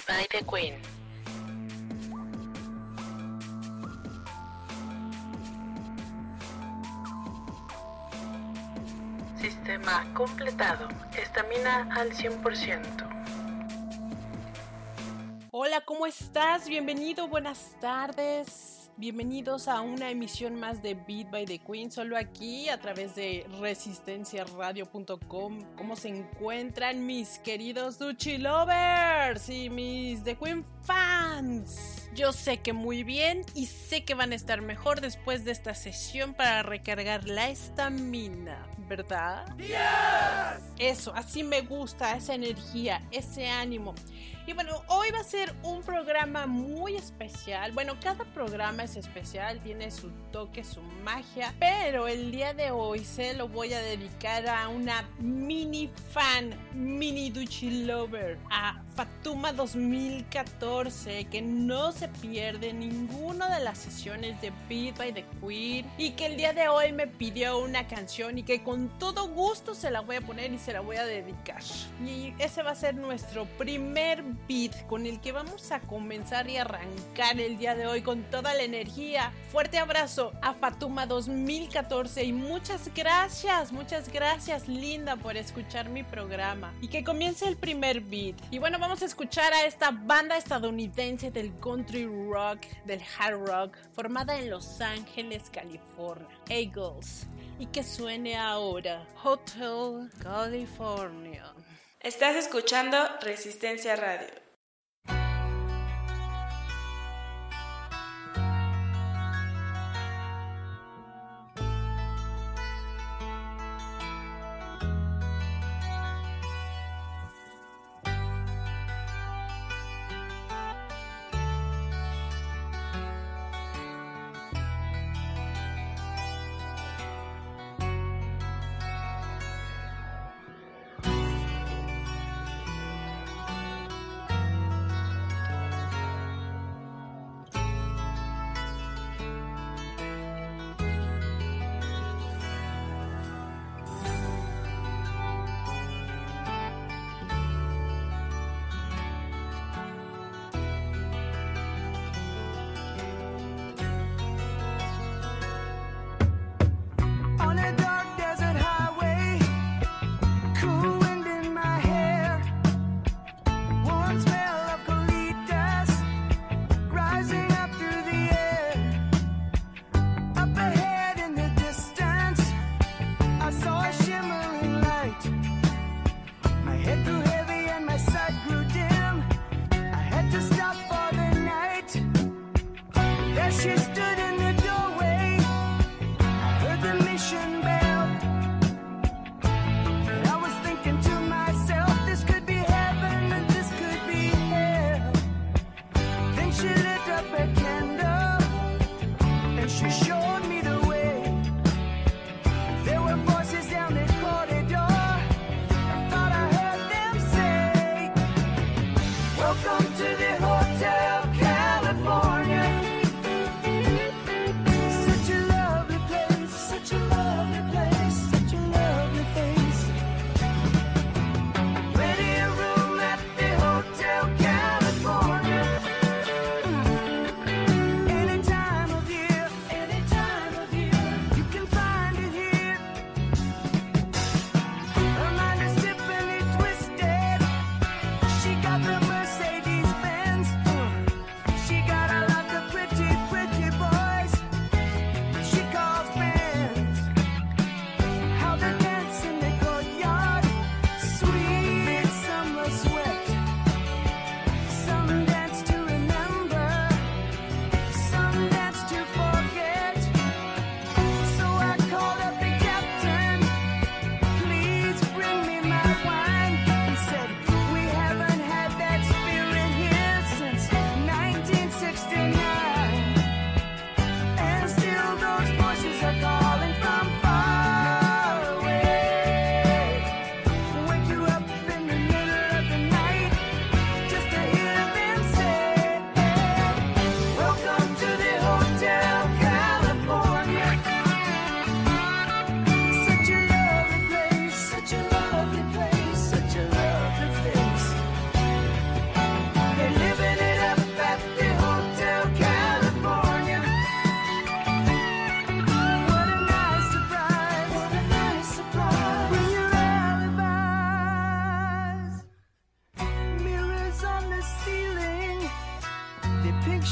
by the Queen. Sistema completado. Estamina al 100%. Hola, ¿cómo estás? Bienvenido, buenas tardes. Bienvenidos a una emisión más de Beat by the Queen, solo aquí a través de resistenciaradio.com. ¿Cómo se encuentran mis queridos Duchi Lovers y mis The Queen fans? Yo sé que muy bien y sé que van a estar mejor después de esta sesión para recargar la estamina, ¿verdad? ¡Yes! Eso, así me gusta, esa energía, ese ánimo. Y bueno, hoy va a ser un programa muy especial. Bueno, cada programa es especial, tiene su toque, su magia, pero el día de hoy se lo voy a dedicar a una mini fan, mini Duchi Lover, a Fatuma 2014, que no se pierde ninguna de las sesiones de Beat by the Queen y que el día de hoy me pidió una canción y que con todo gusto se la voy a poner y se la voy a dedicar. Y ese va a ser nuestro primer beat con el que vamos a comenzar y arrancar el día de hoy con toda la energía. Fuerte abrazo a Fatuma 2014 y muchas gracias linda por escuchar mi programa y que comience el primer beat. Y bueno, vamos a escuchar a esta banda estadounidense del country rock, del hard rock, formada en Los Ángeles, California, Eagles, y que suene ahora Hotel California. Estás escuchando Resistencia Radio.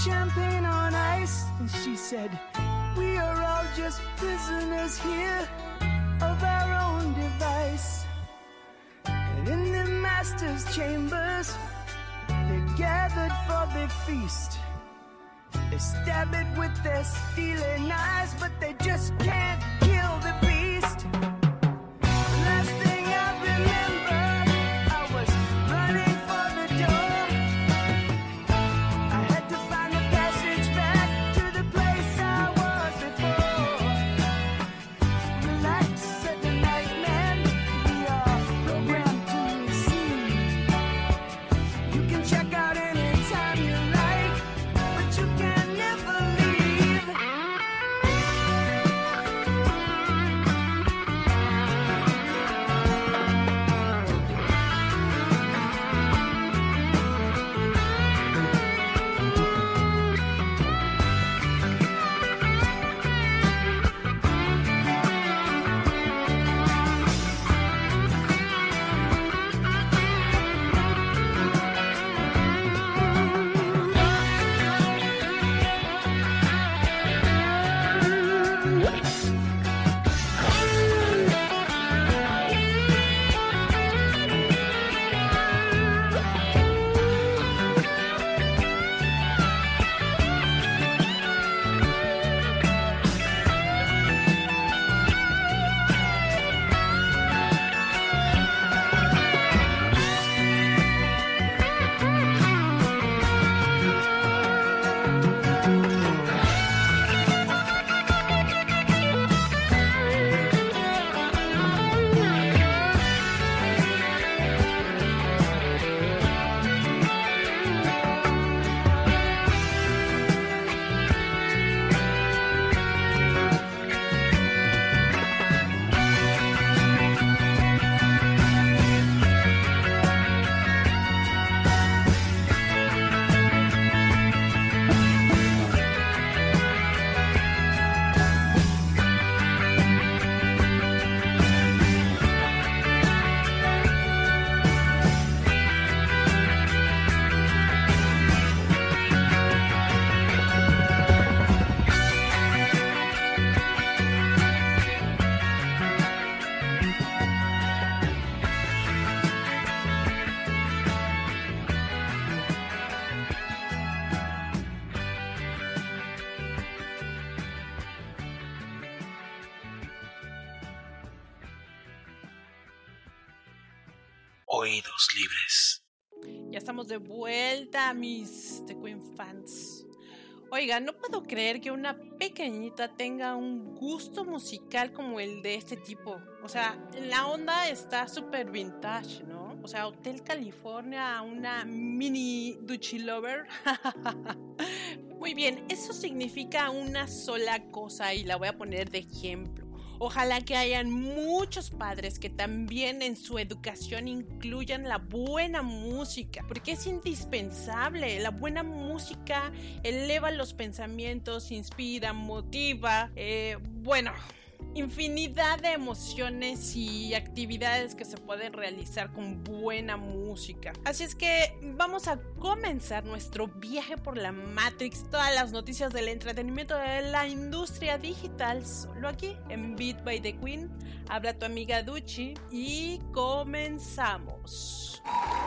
champagne on ice, and she said, we are all just prisoners here of our own device. And in the master's chambers, they gathered for their feast. They stab it with their steely knives, but they just can't kill the beast. The last thing I remember, I was running for the door. I had to find a passage back to the place I was before. Relax, said the night man, we are programmed to receive. You can check out anytime you like, but you can never leave. Oídos libres. Ya estamos de vuelta, mis The Queen fans. Oiga, no puedo creer que una pequeñita tenga un gusto musical como el de este tipo. O sea, la onda está súper vintage, ¿no? O sea, Hotel California, una mini Duchy Lover. Muy bien, eso significa una sola cosa y la voy a poner de ejemplo. Ojalá que hayan muchos padres que también en su educación incluyan la buena música, porque es indispensable. La buena música eleva los pensamientos, inspira, motiva, infinidad de emociones y actividades que se pueden realizar con buena música. Así es que vamos a comenzar nuestro viaje por la Matrix, todas las noticias del entretenimiento de la industria digital, solo aquí en Beat by the Queen. Habla tu amiga Duchi y comenzamos.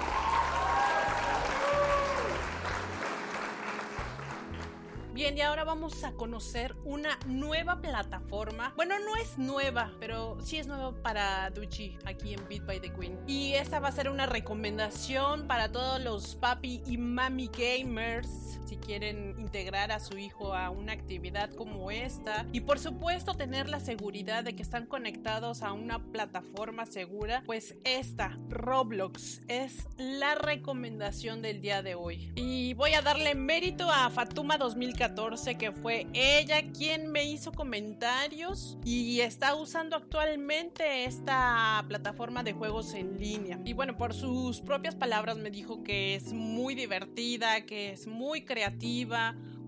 Bien, y ahora vamos a conocer una nueva plataforma. Bueno, no es nueva, pero sí es nueva para Duchi aquí en Beat by the Queen. Y esta va a ser una recomendación para todos los papi y mami gamers, si quieren integrar a su hijo a una actividad como esta. Y por supuesto tener la seguridad de que están conectados a una plataforma segura. Pues esta, Roblox, es la recomendación del día de hoy. Y voy a darle mérito a Fatuma 2014, que fue ella quien me hizo comentarios y está usando actualmente esta plataforma de juegos en línea. Y bueno, por sus propias palabras me dijo que es muy divertida, que es muy creativa,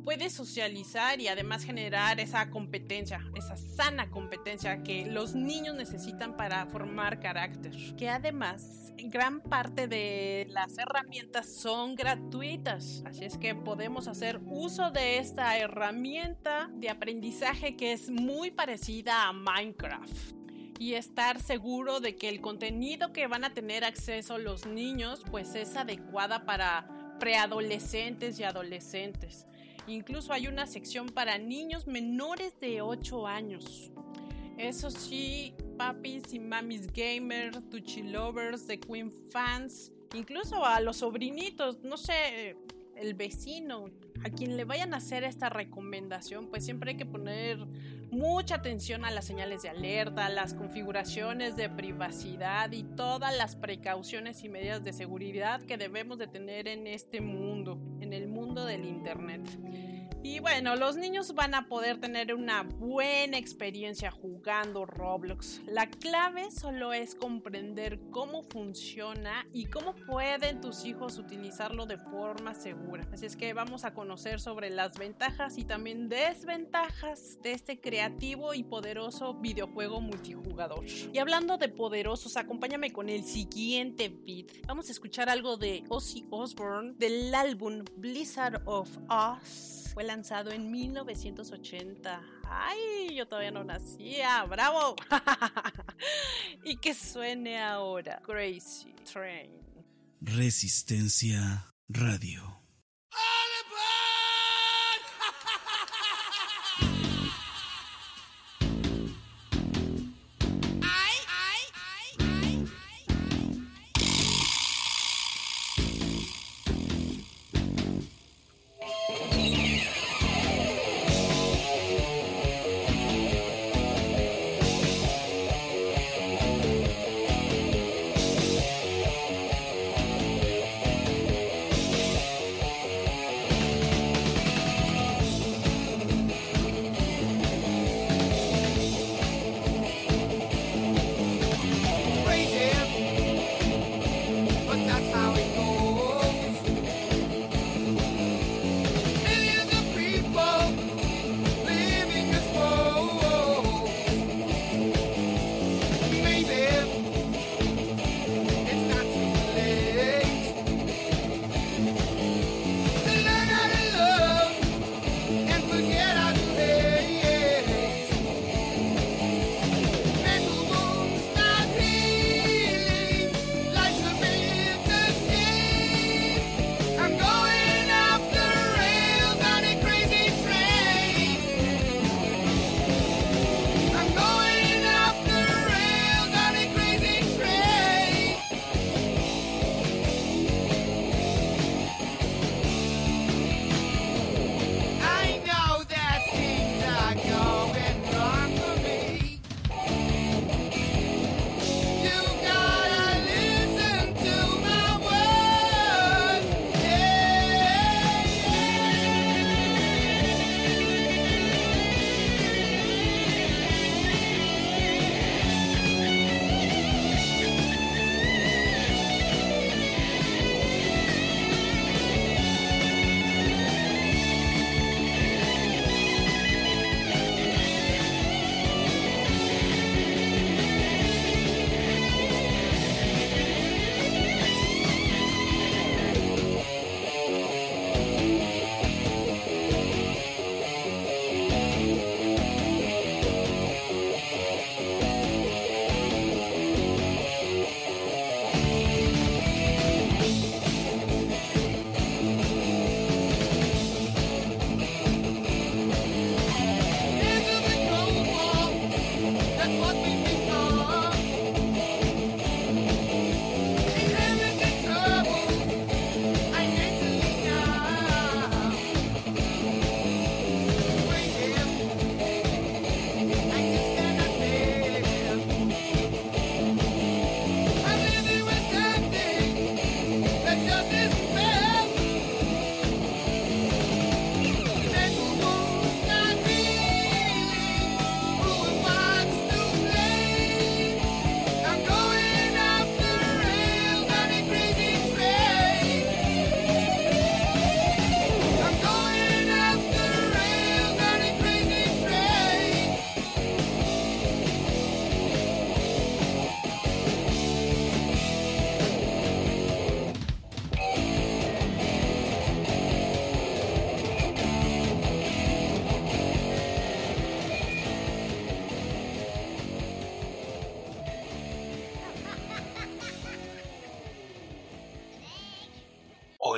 puedes socializar y además generar esa competencia, esa sana competencia que los niños necesitan para formar carácter. Que además, gran parte de las herramientas son gratuitas, así es que podemos hacer uso de esta herramienta de aprendizaje que es muy parecida a Minecraft. Y estar seguro de que el contenido que van a tener acceso los niños pues es adecuada para preadolescentes y adolescentes. Incluso hay una sección para niños menores de 8 años. Eso sí, papis y mamis gamer, Tuchi lovers, The Queen fans, incluso a los sobrinitos, no sé, el vecino, a quien le vayan a hacer esta recomendación, pues siempre hay que poner mucha atención a las señales de alerta, las configuraciones de privacidad y todas las precauciones y medidas de seguridad que debemos de tener en este mundo, en el mundo del internet. Y bueno, los niños van a poder tener una buena experiencia jugando Roblox. La clave solo es comprender cómo funciona y cómo pueden tus hijos utilizarlo de forma segura. Así es que vamos a conocer sobre las ventajas y también desventajas de este creativo y poderoso videojuego multijugador. Y hablando de poderosos, acompáñame con el siguiente beat. Vamos a escuchar algo de Ozzy Osbourne del álbum Blizzard of Oz. Fue lanzado en 1980. ¡Ay! Yo todavía no nacía. ¡Bravo! Y que suene ahora. Crazy Train. Resistencia Radio.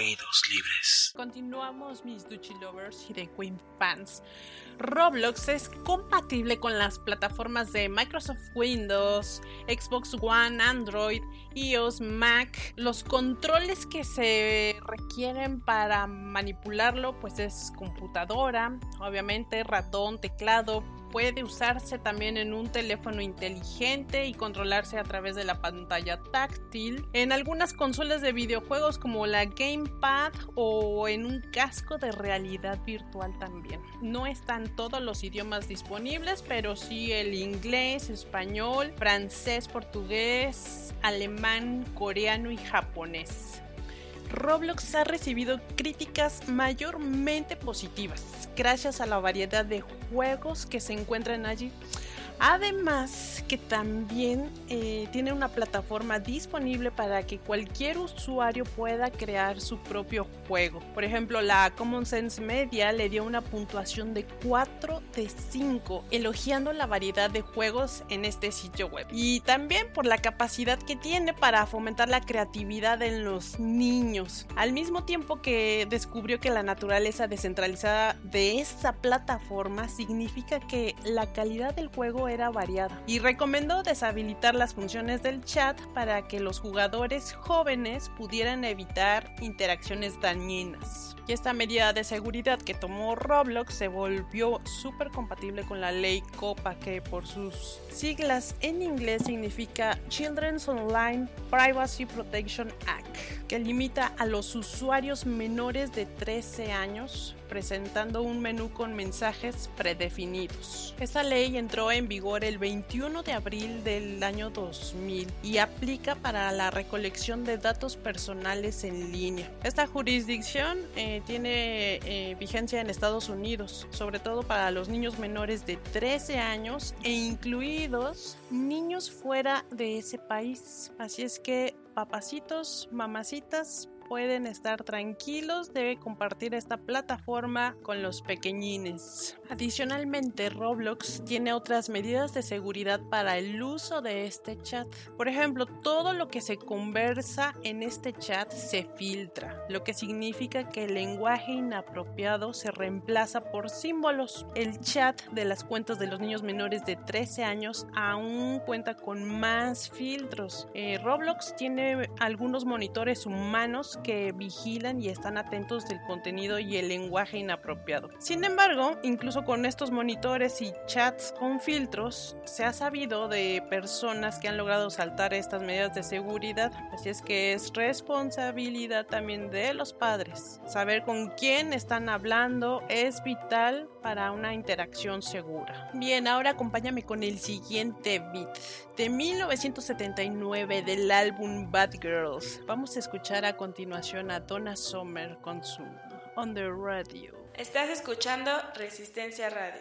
Oídos libres. Continuamos, mis Duchi Lovers y The Queen fans. Roblox es compatible con las plataformas de Microsoft Windows, Xbox One, Android, iOS, Mac. Los controles que se requieren para manipularlo pues es computadora, obviamente ratón, teclado. Puede usarse también en un teléfono inteligente y controlarse a través de la pantalla táctil, en algunas consolas de videojuegos como la Gamepad o en un casco de realidad virtual también. No están todos los idiomas disponibles, pero sí el inglés, español, francés, portugués, alemán, coreano y japonés. Roblox ha recibido críticas mayormente positivas gracias a la variedad de juegos que se encuentran allí. Además que también tiene una plataforma disponible para que cualquier usuario pueda crear su propio juego. Por ejemplo, la Common Sense Media le dio una puntuación de 4 de 5, elogiando la variedad de juegos en este sitio web. Y también por la capacidad que tiene para fomentar la creatividad en los niños. Al mismo tiempo que descubrió que la naturaleza descentralizada de esa plataforma significa que la calidad del juego era variada, y recomendó deshabilitar las funciones del chat para que los jugadores jóvenes pudieran evitar interacciones dañinas. Y esta medida de seguridad que tomó Roblox se volvió súper compatible con la ley COPPA, que por sus siglas en inglés significa Children's Online Privacy Protection Act, que limita a los usuarios menores de 13 años presentando un menú con mensajes predefinidos. Esta ley entró en vigor el 21 de abril del año 2000 y aplica para la recolección de datos personales en línea. Esta jurisdicción tiene vigencia en Estados Unidos, sobre todo para los niños menores de 13 años e incluidos niños fuera de ese país. Así es que, papacitos, mamacitas, pueden estar tranquilos de compartir esta plataforma con los pequeñines. Adicionalmente, Roblox tiene otras medidas de seguridad para el uso de este chat. Por ejemplo, todo lo que se conversa en este chat se filtra, lo que significa que el lenguaje inapropiado se reemplaza por símbolos. El chat de las cuentas de los niños menores de 13 años aún cuenta con más filtros. Roblox tiene algunos monitores humanos que vigilan y están atentos del contenido y el lenguaje inapropiado. Sin embargo, incluso con estos monitores y chats con filtros, se ha sabido de personas que han logrado saltar estas medidas de seguridad. Así es que es responsabilidad también de los padres. Saber con quién están hablando es vital para una interacción segura. Bien, ahora acompáñame con el siguiente beat de 1979 del álbum Bad Girls. Vamos a escuchar a continuación a Donna Summer con su On the Radio. Estás escuchando Resistencia Radio.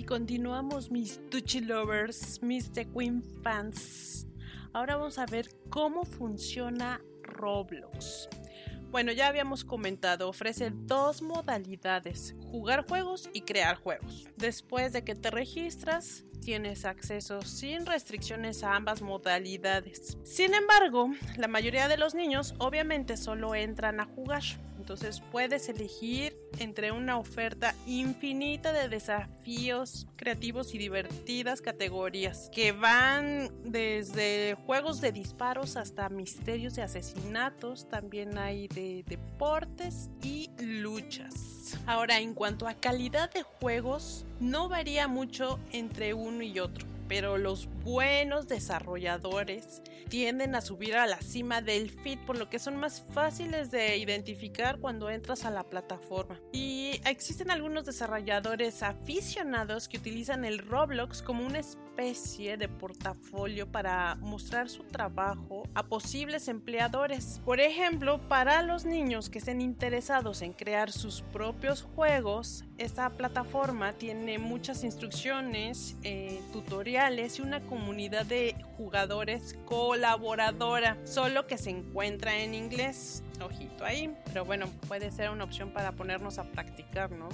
Y continuamos, mis Duchi Lovers, mis The Queen Fans. Ahora vamos a ver cómo funciona Roblox. Bueno, ya habíamos comentado, ofrece dos modalidades, jugar juegos y crear juegos. Después de que te registras, tienes acceso sin restricciones a ambas modalidades. Sin embargo, la mayoría de los niños obviamente solo entran a jugar. Entonces puedes elegir entre una oferta infinita de desafíos creativos y divertidas categorías que van desde juegos de disparos hasta misterios de asesinatos. También hay de deportes y luchas. Ahora, en cuanto a calidad de juegos, no varía mucho entre uno y otro, pero los buenos desarrolladores tienden a subir a la cima del feed, por lo que son más fáciles de identificar cuando entras a la plataforma. Y existen algunos desarrolladores aficionados que utilizan el Roblox como una especie de portafolio para mostrar su trabajo a posibles empleadores. Por ejemplo, para los niños que estén interesados en crear sus propios juegos, esta plataforma tiene muchas instrucciones, tutoriales y una comunidad de jugadores colaboradora, solo que se encuentra en inglés. Ojito ahí, pero bueno, puede ser una opción para ponernos a practicar, ¿no?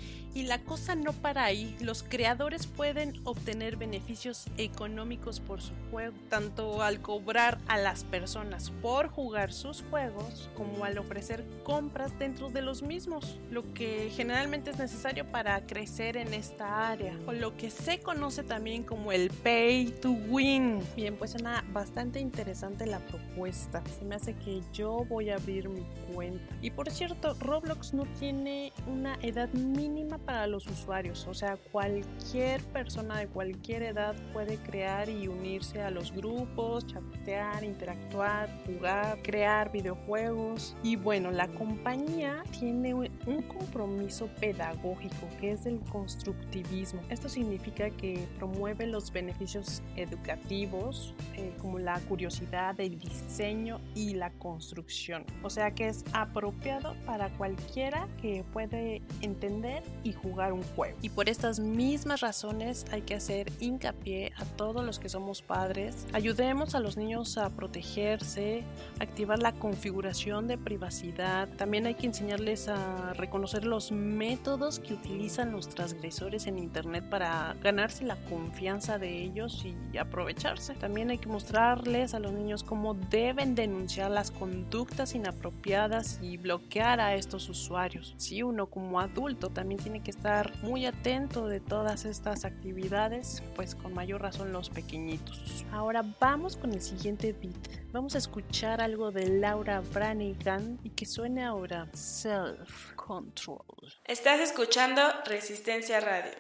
Y la cosa no para ahí, los creadores pueden obtener beneficios económicos por su juego, tanto al cobrar a las personas por jugar sus juegos, como al ofrecer compras dentro de los mismos, lo que generalmente es necesario para crecer en esta área, o lo que se conoce también como el Pay to Win. Bien, pues suena bastante interesante la propuesta, se me hace que yo voy a abrir mi cuenta. Y por cierto, Roblox no tiene una edad mínima para los usuarios, o sea, cualquier persona de cualquier edad puede crear y unirse a los grupos, chatear, interactuar, jugar, crear videojuegos. Y bueno, la compañía tiene un compromiso pedagógico que es el constructivismo. Esto significa que promueve los beneficios educativos como la curiosidad, el diseño y la construcción, o sea que es apropiado para cualquiera que puede entender y jugar un juego. Y por estas mismas razones hay que hacer hincapié a todos los que somos padres. Ayudemos a los niños a protegerse, activar la configuración de privacidad. También hay que enseñarles a reconocer los métodos que utilizan los transgresores en internet para ganarse la confianza de ellos y aprovecharse. También hay que mostrarles a los niños cómo deben denunciar las conductas inapropiadas y bloquear a estos usuarios. Si uno como adulto también tiene que estar muy atento de todas estas actividades, pues con mayor razón los pequeñitos. Ahora vamos con el siguiente beat. Vamos a escuchar algo de Laura Branigan y que suene ahora Self Control. Estás escuchando Resistencia Radio.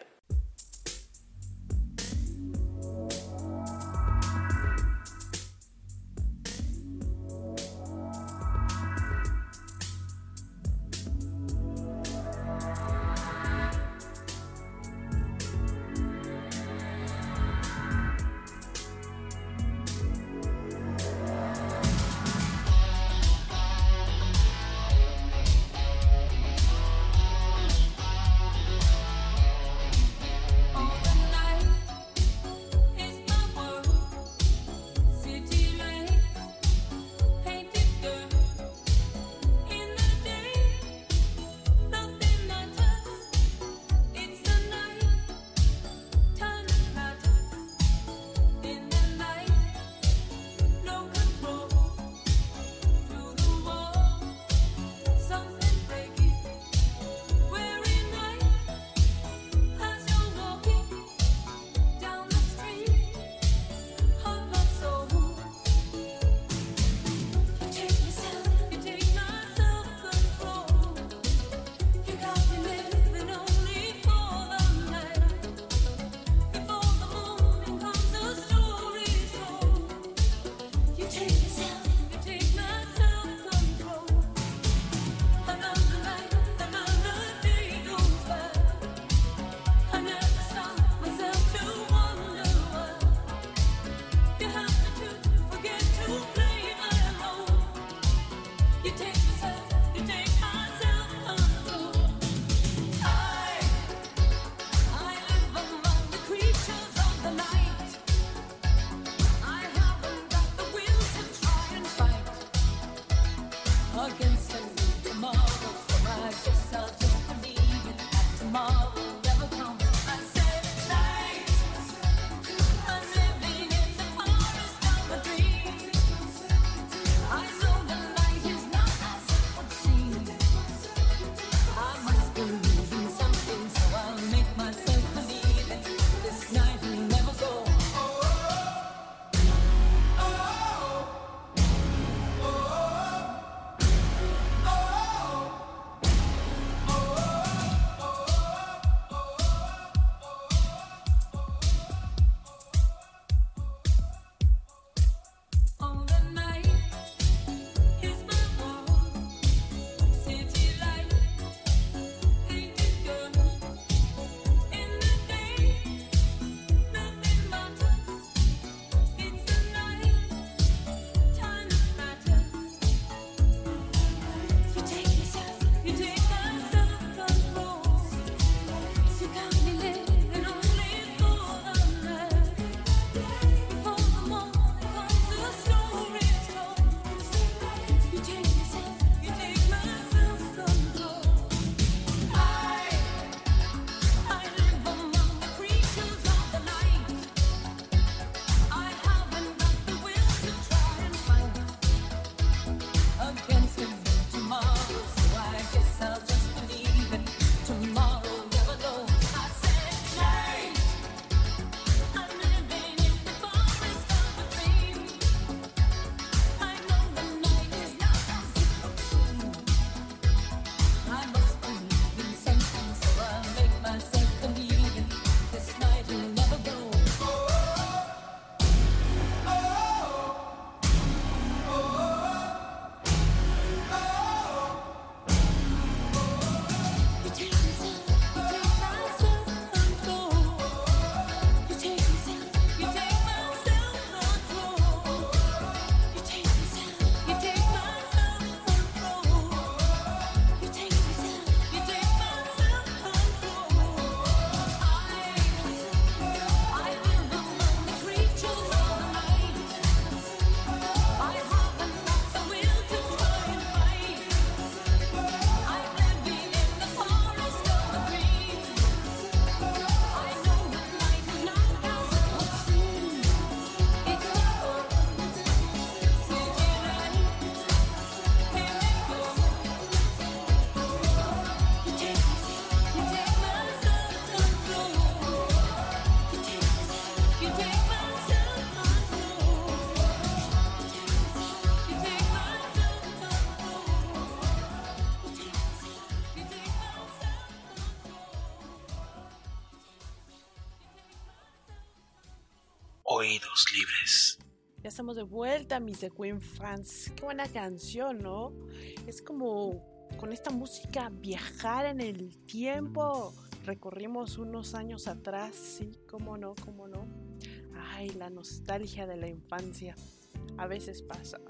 Oídos libres. Ya estamos de vuelta, mis The Queen fans. Qué buena canción, ¿no? Es como con esta música viajar en el tiempo. Recorrimos unos años atrás, sí, cómo no. Ay, la nostalgia de la infancia. A veces pasa.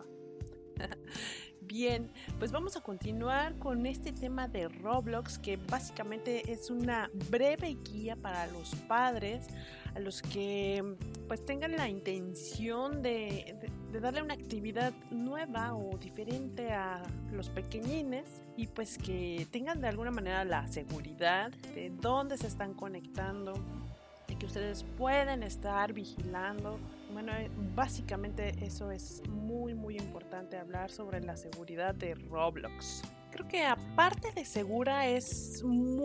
Bien, pues vamos a continuar con este tema de Roblox, que básicamente es una breve guía para los padres, a los que pues tengan la intención de darle una actividad nueva o diferente a los pequeñines, y pues que tengan de alguna manera la seguridad de dónde se están conectando, de que ustedes pueden estar vigilando. Bueno, básicamente eso es muy importante, hablar sobre la seguridad de Roblox. Creo que aparte de segura es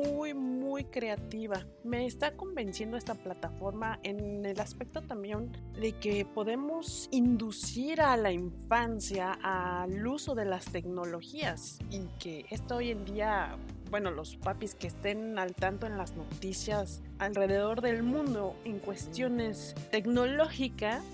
muy creativa. Me está convenciendo esta plataforma en el aspecto también de que podemos inducir a la infancia al uso de las tecnologías, y que esto hoy en día, bueno, los papis que estén al tanto en las noticias alrededor del mundo en cuestiones tecnológicas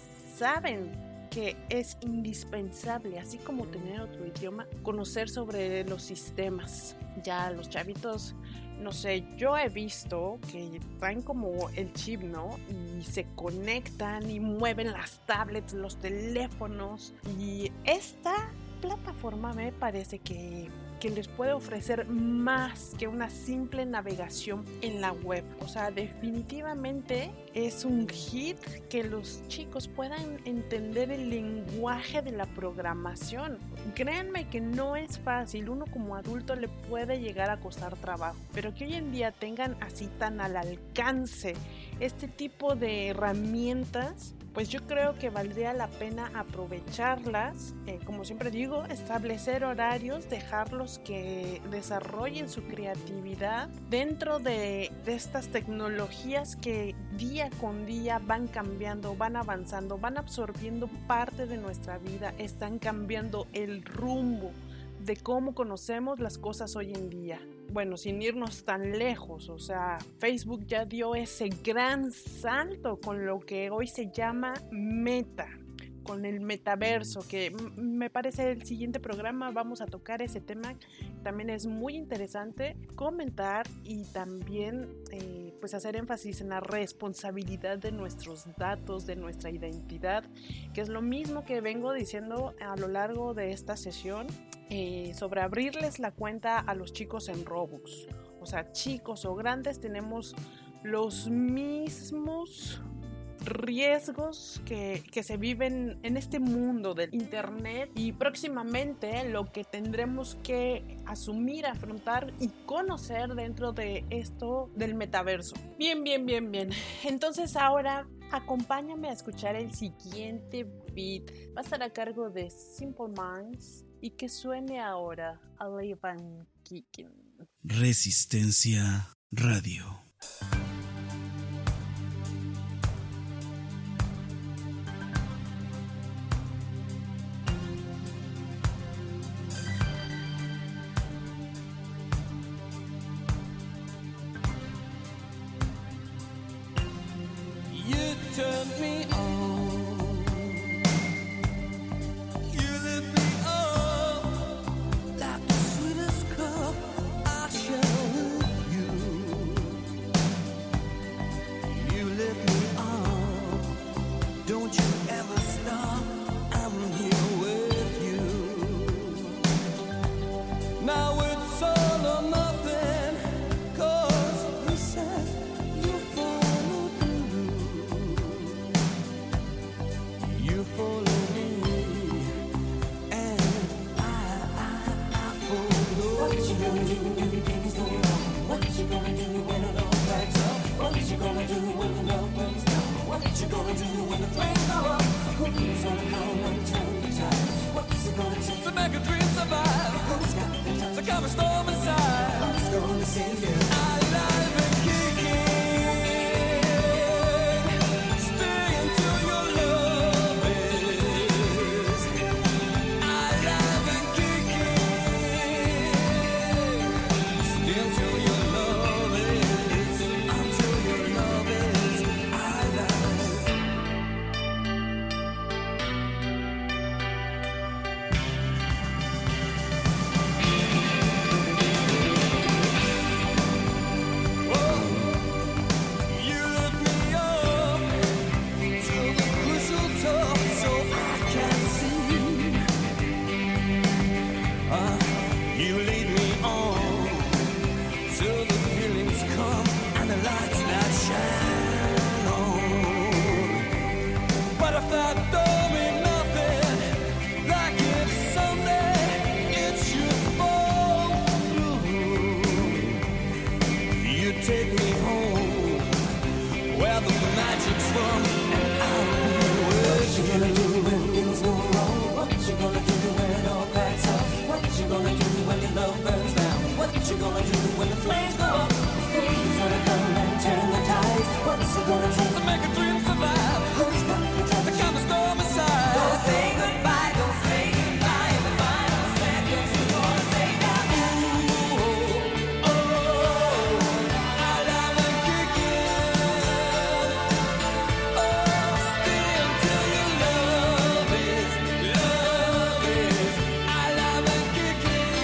saben que es indispensable, así como tener otro idioma, conocer sobre los sistemas. Ya los chavitos, no sé, yo he visto que traen como el chip, ¿no? Y se conectan y mueven las tablets, los teléfonos, y esta plataforma me parece que les puede ofrecer más que una simple navegación en la web. O sea, definitivamente es un hit que los chicos puedan entender el lenguaje de la programación. Créanme que no es fácil, uno como adulto le puede llegar a costar trabajo, pero que hoy en día tengan así tan al alcance este tipo de herramientas, pues yo creo que valdría la pena aprovecharlas. Como siempre digo, establecer horarios, dejarlos que desarrollen su creatividad dentro de estas tecnologías que día con día van cambiando, van avanzando, van absorbiendo parte de nuestra vida, están cambiando el rumbo de cómo conocemos las cosas hoy en día. Bueno, sin irnos tan lejos, o sea, Facebook ya dio ese gran salto con lo que hoy se llama Meta, con el metaverso, que me parece el siguiente programa vamos a tocar ese tema. También es muy interesante comentar y también pues hacer énfasis en la responsabilidad de nuestros datos, de nuestra identidad, que es lo mismo que vengo diciendo a lo largo de esta sesión sobre abrirles la cuenta a los chicos en Robux. O sea, chicos o grandes, tenemos los mismos riesgos que se viven en este mundo del internet, y próximamente lo que tendremos que asumir, afrontar y conocer dentro de esto del metaverso. Bien. Entonces ahora acompáñame a escuchar el siguiente beat. Va a estar a cargo de Simple Minds y que suene ahora Alive and Kicking. Resistencia Radio. Turn me on, you lift me up like the sweetest cup I share with you. You lift me up, don't you ever stop, I'm here with you. Now it's all or nothing, 'cause you said you follow through. You follow me, and I follow. What you gonna do when things go wrong? What you gonna do when the love backs up? What you gonna do when the love burns down? What you gonna do when the flames go up? Who's gonna come and turn the tide? What's it gonna take to make a dream survive? Who's got the time to calm a storm inside? Who's gonna save you? Alive and kicking. that don't mean nothing. Like if someday it should fall through, you take me home where the magic's from, and I'll be with you. What you gonna do when things go wrong? What you gonna do when it all cracks up? What you gonna do when your love burns down? What you gonna do when the flames go up? Who's gonna come and turn the tides? What's it gonna take to make a dream survive? Who's gonna touch the kind of storm inside? Don't say goodbye, don't say goodbye. In the final seconds, who's gonna say that? Ooh, oh, I'll have a kicking. Oh, still till your love is. I'll have a kicking.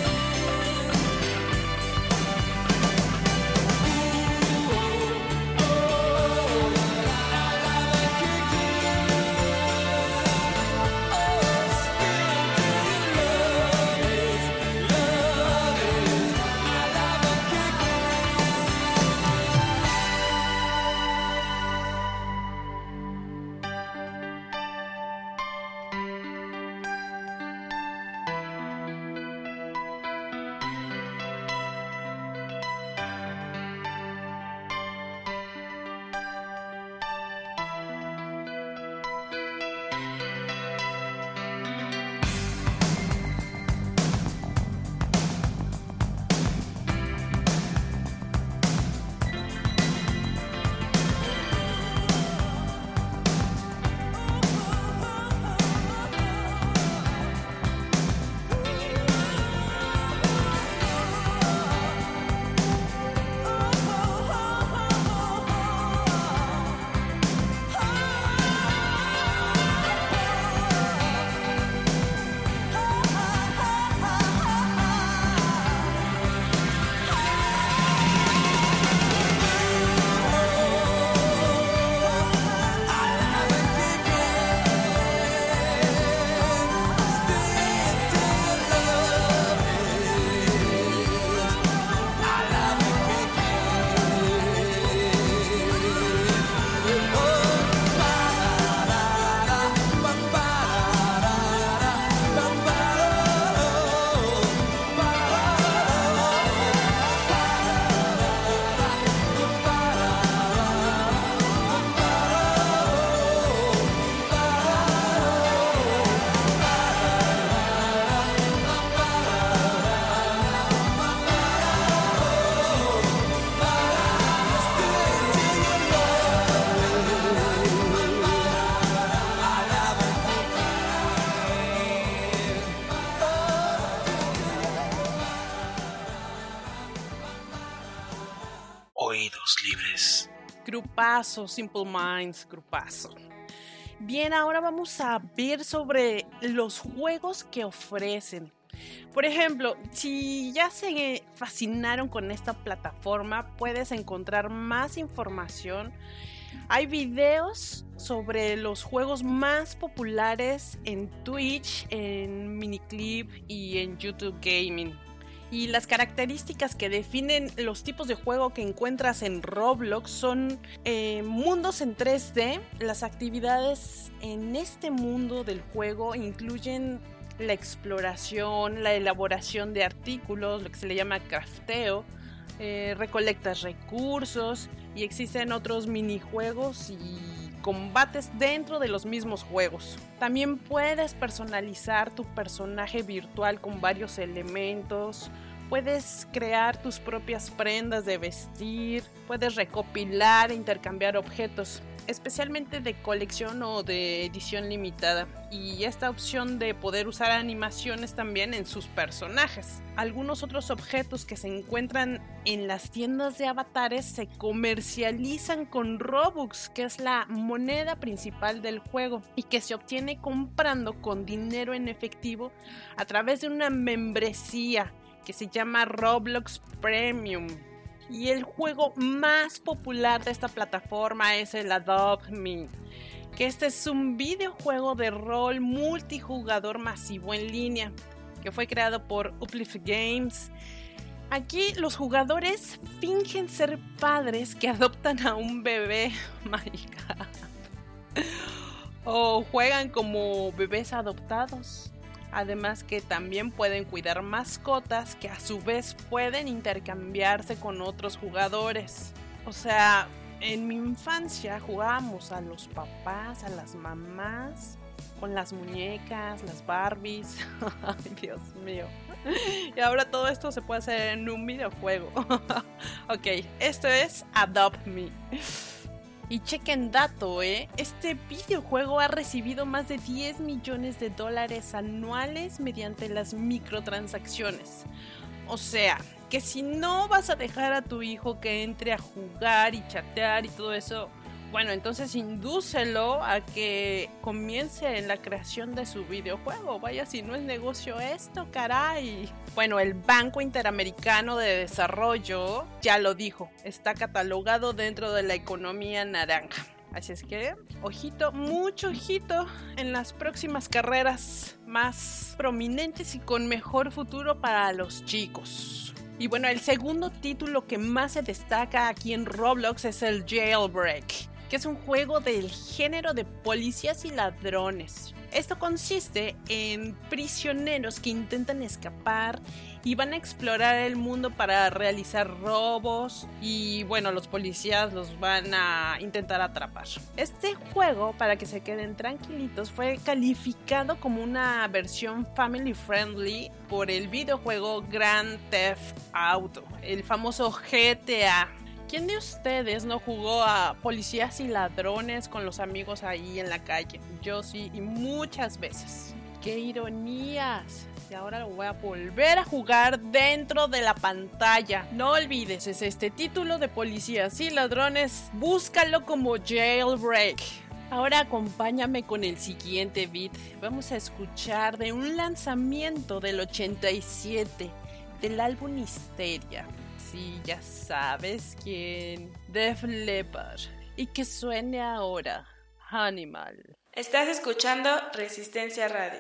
Oídos libres. Grupazo, Simple Minds, grupazo. Bien, ahora vamos a ver sobre los juegos que ofrecen. Por ejemplo, si ya se fascinaron con esta plataforma, puedes encontrar más información. Hay videos sobre los juegos más populares en Twitch, en Miniclip y en YouTube Gaming. Y las características que definen los tipos de juego que encuentras en Roblox son mundos en 3D. Las actividades en este mundo del juego incluyen la exploración, la elaboración de artículos, lo que se le llama crafteo, recolectas recursos y existen otros minijuegos y combates dentro de los mismos juegos. También puedes personalizar tu personaje virtual con varios elementos, puedes crear tus propias prendas de vestir, puedes recopilar e intercambiar objetos, especialmente de colección o de edición limitada, y esta opción de poder usar animaciones también en sus personajes. Algunos otros objetos que se encuentran en las tiendas de avatares se comercializan con Robux, que es la moneda principal del juego y que se obtiene comprando con dinero en efectivo a través de una membresía que se llama Roblox Premium. Y el juego más popular de esta plataforma es el Adopt Me, que este es un videojuego de rol multijugador masivo en línea, que fue creado por Uplift Games. Aquí los jugadores fingen ser padres que adoptan a un bebé. My God. o juegan como bebés adoptados. Además que también pueden cuidar mascotas que a su vez pueden intercambiarse con otros jugadores. O sea, en mi infancia jugábamos a los papás, a las mamás, con las muñecas, las Barbies. Ay, Dios mío. Y ahora todo esto se puede hacer en un videojuego. Ok, esto es Adopt Me. Y chequen dato, este videojuego ha recibido más de $10 millones anuales mediante las microtransacciones. O sea, que si no vas a dejar a tu hijo que entre a jugar y chatear y todo eso, bueno, entonces indúcelo a que comience en la creación de su videojuego. Vaya, si no es negocio esto, caray. Bueno, el Banco Interamericano de Desarrollo ya lo dijo, está catalogado dentro de la economía naranja. Así es que, ojito, mucho ojito en las próximas carreras más prominentes y con mejor futuro para los chicos. Y bueno, el segundo título que más se destaca aquí en Roblox es el Jailbreak, que es un juego del género de policías y ladrones. Esto consiste en prisioneros que intentan escapar y van a explorar el mundo para realizar robos y bueno, los policías los van a intentar atrapar. Este juego, para que se queden tranquilitos, fue calificado como una versión family friendly por el videojuego Grand Theft Auto, el famoso GTA. ¿Quién de ustedes no jugó a policías y ladrones con los amigos ahí en la calle? Yo sí, y muchas veces. ¡Qué ironías! Y ahora lo voy a volver a jugar dentro de la pantalla. No olvides, es este título de policías y ladrones. Búscalo como Jailbreak. Ahora acompáñame con el siguiente beat. Vamos a escuchar de un lanzamiento del 87 del álbum Histeria. Sí, ya sabes quién. Def Leppard. Y que suene ahora Animal. Estás escuchando Resistencia Radio.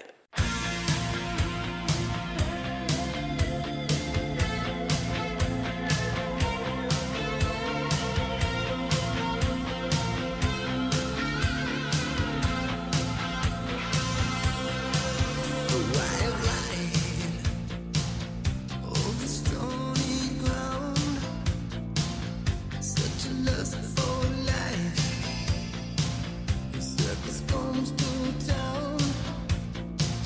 Circus comes to town.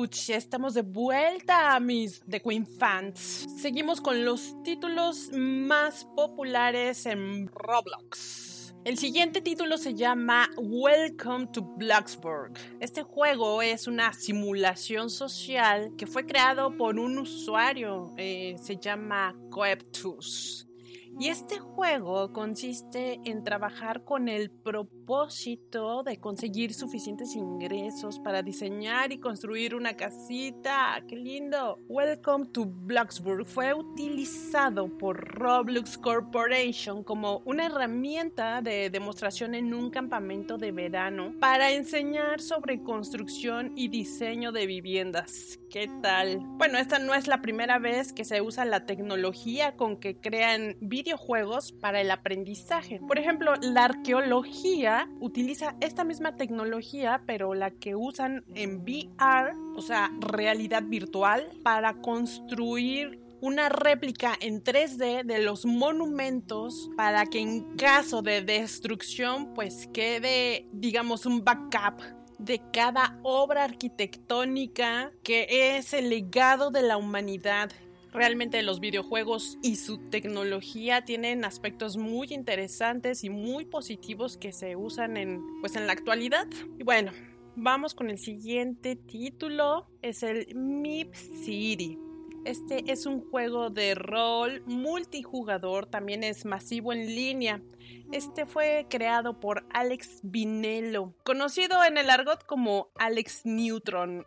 Ouch, estamos de vuelta, mis The Queen fans. Seguimos con los títulos más populares en Roblox. El siguiente título se llama Welcome to Bloxburg. Este juego es una simulación social que fue creado por un usuario, se llama Coeptus. Y este juego consiste en trabajar con el propósito de conseguir suficientes ingresos para diseñar y construir una casita. ¡Qué lindo! Welcome to Bloxburg fue utilizado por Roblox Corporation como una herramienta de demostración en un campamento de verano para enseñar sobre construcción y diseño de viviendas. ¿Qué tal? Bueno, esta no es la primera vez que se usa la tecnología con que crean videojuegos para el aprendizaje. Por ejemplo, la arqueología utiliza esta misma tecnología, pero la que usan en VR, o sea, realidad virtual, para construir una réplica en 3D de los monumentos para que en caso de destrucción pues quede, digamos, un backup de cada obra arquitectónica que es el legado de la humanidad. Realmente los videojuegos y su tecnología tienen aspectos muy interesantes y muy positivos que se usan en la actualidad. Y bueno, vamos con el siguiente título, es el Meep City. Este es un juego de rol multijugador, también es masivo en línea. Este fue creado por Alex Vinello, conocido en el argot como Alex Neutron.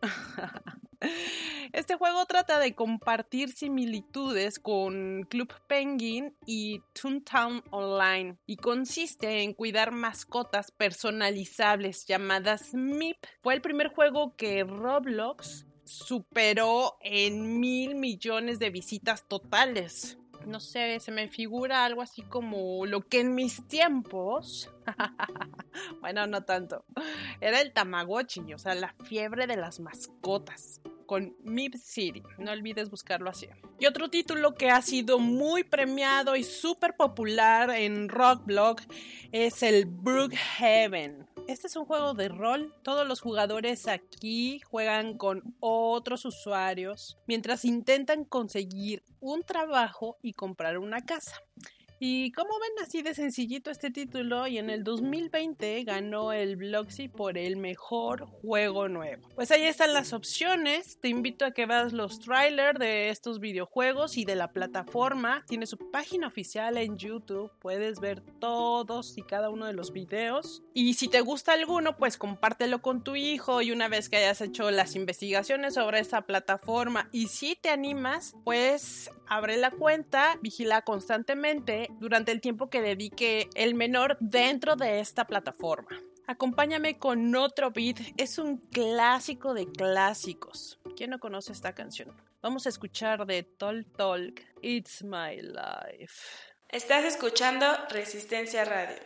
Este juego trata de compartir similitudes con Club Penguin y Toontown Online y consiste en cuidar mascotas personalizables llamadas Meep. Fue el primer juego que Roblox superó en 1,000 millones de visitas totales. No sé, se me figura algo así como lo que en mis tiempos, bueno, no tanto, era el Tamagotchi, o sea, la fiebre de las mascotas, con Meep City. No olvides buscarlo así. Y otro título que ha sido muy premiado y súper popular en Roblox es el Brookhaven. Este es un juego de rol. Todos los jugadores aquí juegan con otros usuarios mientras intentan conseguir un trabajo y comprar una casa. Y como ven, así de sencillito este título, y en el 2020 ganó el Bloxy por el mejor juego nuevo. Pues ahí están las opciones. Te invito a que veas los trailers de estos videojuegos y de la plataforma. Tiene su página oficial en YouTube. Puedes ver todos y cada uno de los videos. Y si te gusta alguno, pues compártelo con tu hijo, y una vez que hayas hecho las investigaciones sobre esta plataforma y si te animas, pues abre la cuenta, vigila constantemente durante el tiempo que dedique el menor dentro de esta plataforma. Acompáñame con otro beat, es un clásico de clásicos. ¿Quién no conoce esta canción? Vamos a escuchar de Talk Talk, It's My Life. Estás escuchando Resistencia Radio.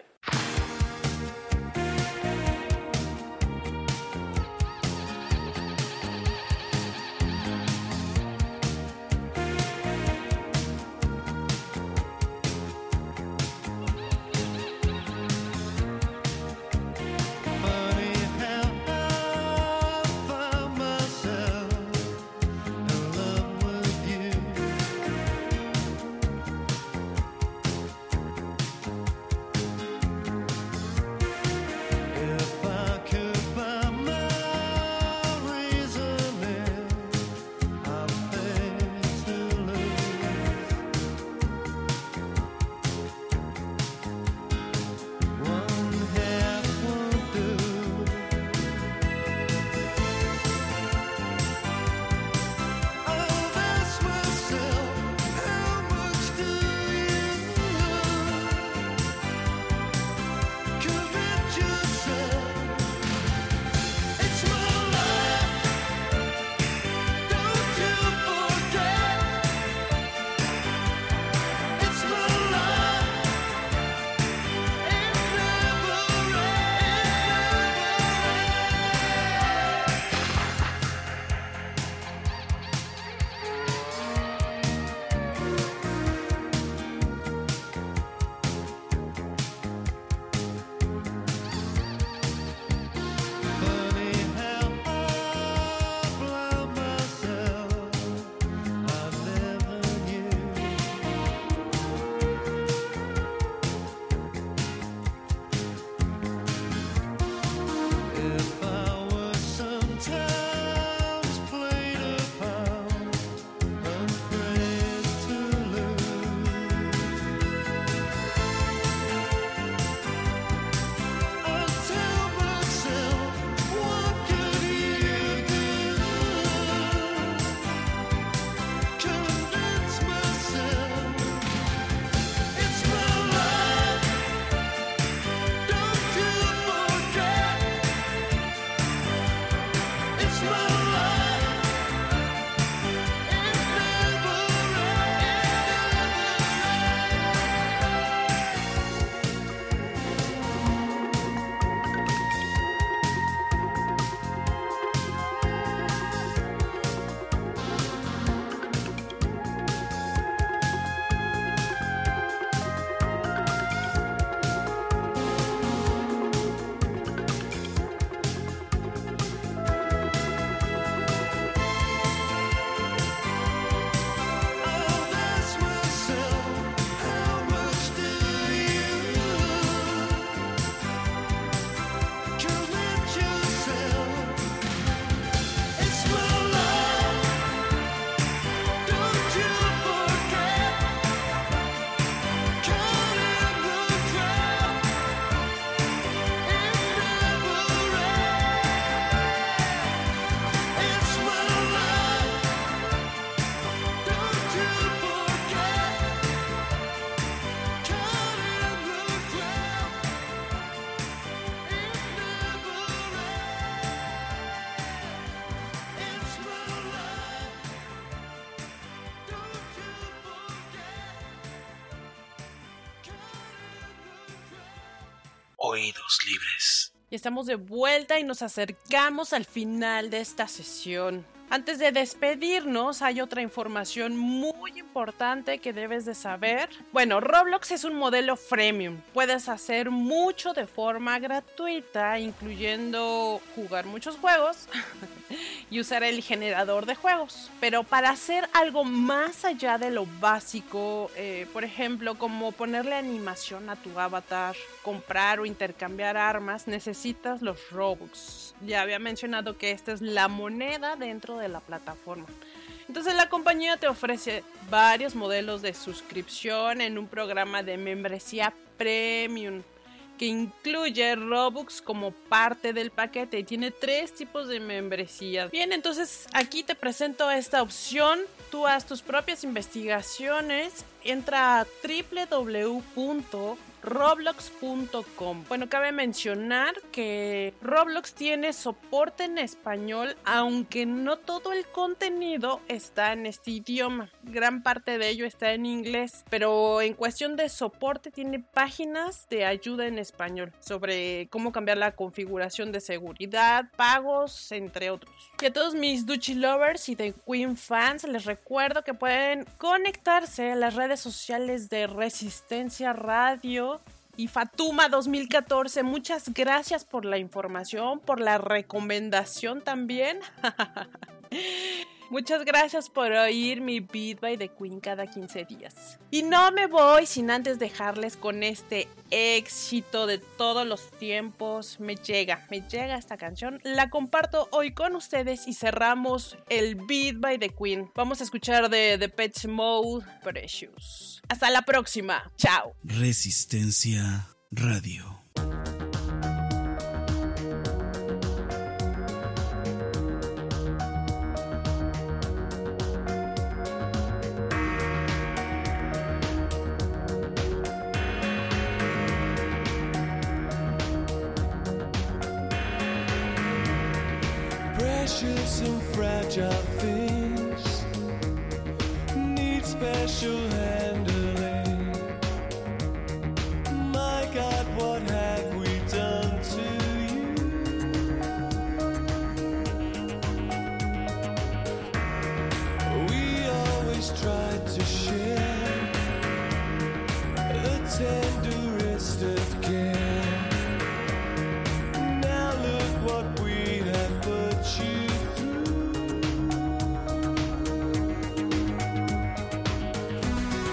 Oídos libres. Y estamos de vuelta y nos acercamos al final de esta sesión. Antes de despedirnos, hay otra información muy importante que debes de saber. Bueno, Roblox es un modelo freemium. Puedes hacer mucho de forma gratuita, incluyendo jugar muchos juegos y usar el generador de juegos. Pero para hacer algo más allá de lo básico, por ejemplo, como ponerle animación a tu avatar, comprar o intercambiar armas, necesitas los Robux. Ya había mencionado que esta es la moneda dentro de la plataforma. Entonces la compañía te ofrece varios modelos de suscripción en un programa de membresía premium que incluye Robux como parte del paquete y tiene 3 tipos de membresías. Bien, entonces aquí te presento esta opción. Tú haz tus propias investigaciones. Entra a www.roblox.com. Bueno, cabe mencionar que Roblox tiene soporte en español, aunque no todo el contenido está en este idioma. Gran parte de ello está en inglés, pero en cuestión de soporte tiene páginas de ayuda en español sobre cómo cambiar la configuración de seguridad, pagos, entre otros. Y a todos mis Duchi Lovers y The Queen fans les recuerdo que pueden conectarse a las redes sociales de Resistencia Radio y Fatuma 2014. Muchas gracias por la información, por la recomendación también. Muchas gracias por oír mi Beat by The Queen cada 15 días. Y no me voy sin antes dejarles con este éxito de todos los tiempos. Me llega esta canción. La comparto hoy con ustedes y cerramos el Beat by The Queen. Vamos a escuchar de Depeche Mode, Precious. Hasta la próxima. Chao. Resistencia Radio. Precious and fragile things need special handling. My God, what have we done to you? We always tried to share the tenderest of care. Now look what we have put you through.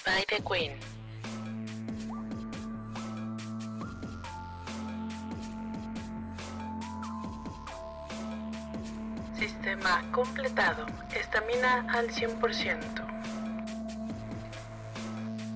by the Queen. Sistema completado. Estamina al 100%.